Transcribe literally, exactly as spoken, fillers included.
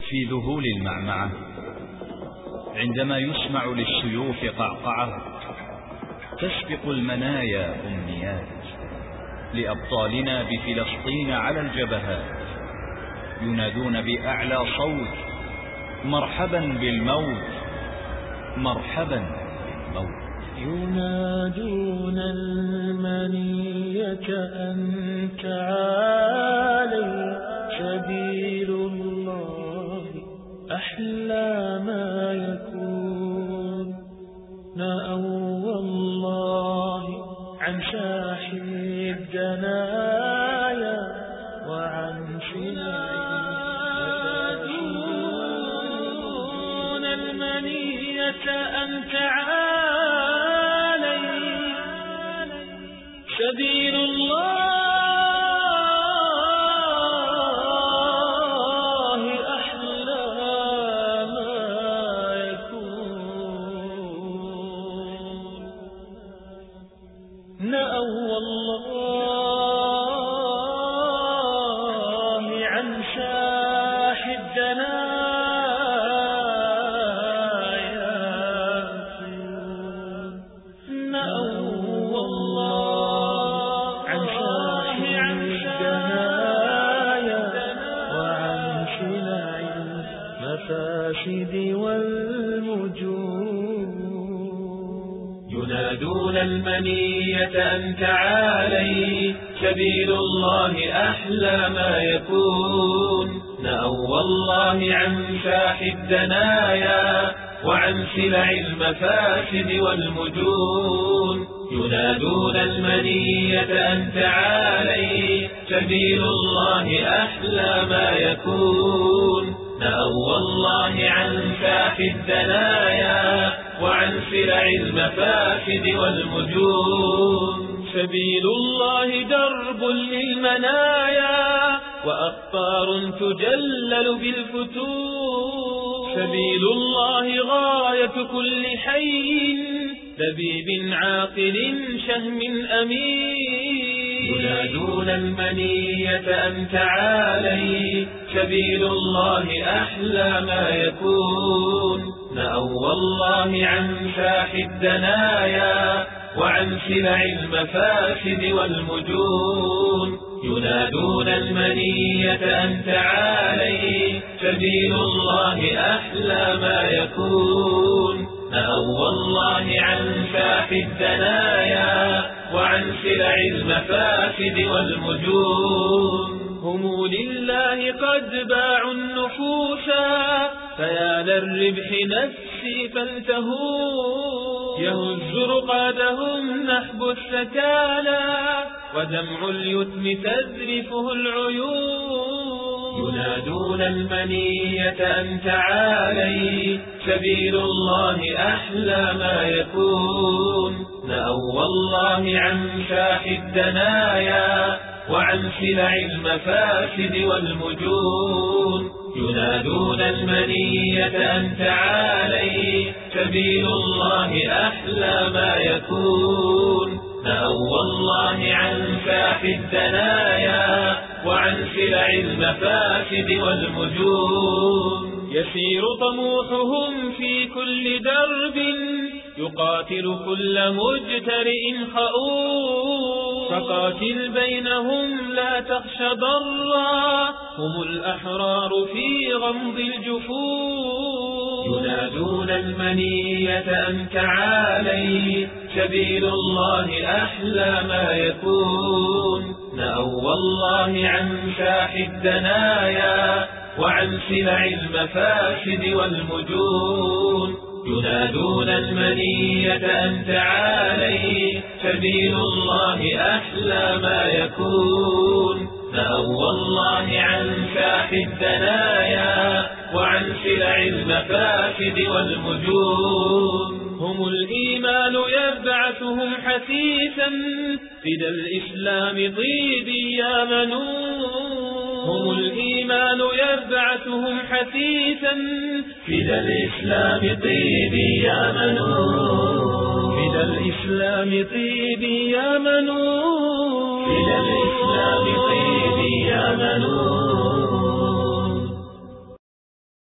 في ذهول المعمعة عندما يسمع للسيوف قعقعة تسبق المنايا أمنيات لأبطالنا بفلسطين على الجبهات ينادون بأعلى صوت مرحبا بالموت مرحبا بالموت. ينادون المنية أن تعالي سبيل الله أحلى ما يكون نأوى الله عن ساح الدنايا وعن ينادون المنية أن تعالي سبيل الله أحلى ما يكون نأوى الله عن ساح الدنايا نأوى الله عن ساح الدنايا وعن شنع المفاسد والمجون. ينادون المنية أن تعالي سبيل الله أحلى ما يكون نأوى الله عن ساح الدنايا وعن سلع المفاسد والمجون. ينادون المنية أن تعالي سبيل الله أحلى ما يكون نأوى الله عن ساح الدنايا وعن سلع المفاسد والمجون. سبيل الله درب للمنايا وأقطار تجلل بالفتون. سبيل الله غاية كل حي لبيب عاقل شهم أمين. ينادون المنية أن تعالي سبيل الله أحلى ما يكون نأوى الله عن ساح الدنايا وعن سلع المفاسد والمجون. ينادون المنية أن تعالي سبيل الله أحلى ما يكون نأوى الله عن ساح الدنايا وعن سلع المفاسد والمجون. هم لله قد باعوا النفوسا فيا للربح نفسي فالتهوا. يهز رقادهم نحب السكالى ودمع اليتم تذرفه العيون. ينادون المنية أن تعالي سبيل الله أحلى ما يكون نأوى الله عن ساح الدنايا وعن سلع المفاسد والمجون. ينادون المنية أن تعالي سبيل الله أحلى ما يكون نأوى الله عن ساح الدنايا وعن سلع المفاسد والمجون. يسير طموحهم في كل درب يقاتل كل مجترئ خؤون. فقاتل بينهم لا تخش ضرا هم الأحرار في غمض الجفون. ينادون المنية أن تعالي سبيل الله أحلى ما يكون نأوى الله عن ساح الدنايا وعن سلع المفاسد والمجون. ينادون المنية أن تعالي سبيل الله أحلى ما يكون نأوى الله عن ساح الدنايا وعن سلع المفاسد والمجون. هم الإيمان يبعثهم حثيثا فدى الإسلام طيبي يا منون. هم الإيمان يبعثهم حثيثا فدى الإسلام طيبي يا منون. فدى الإسلام طيبي يا منون. فدى الإسلام طيبي يا منون.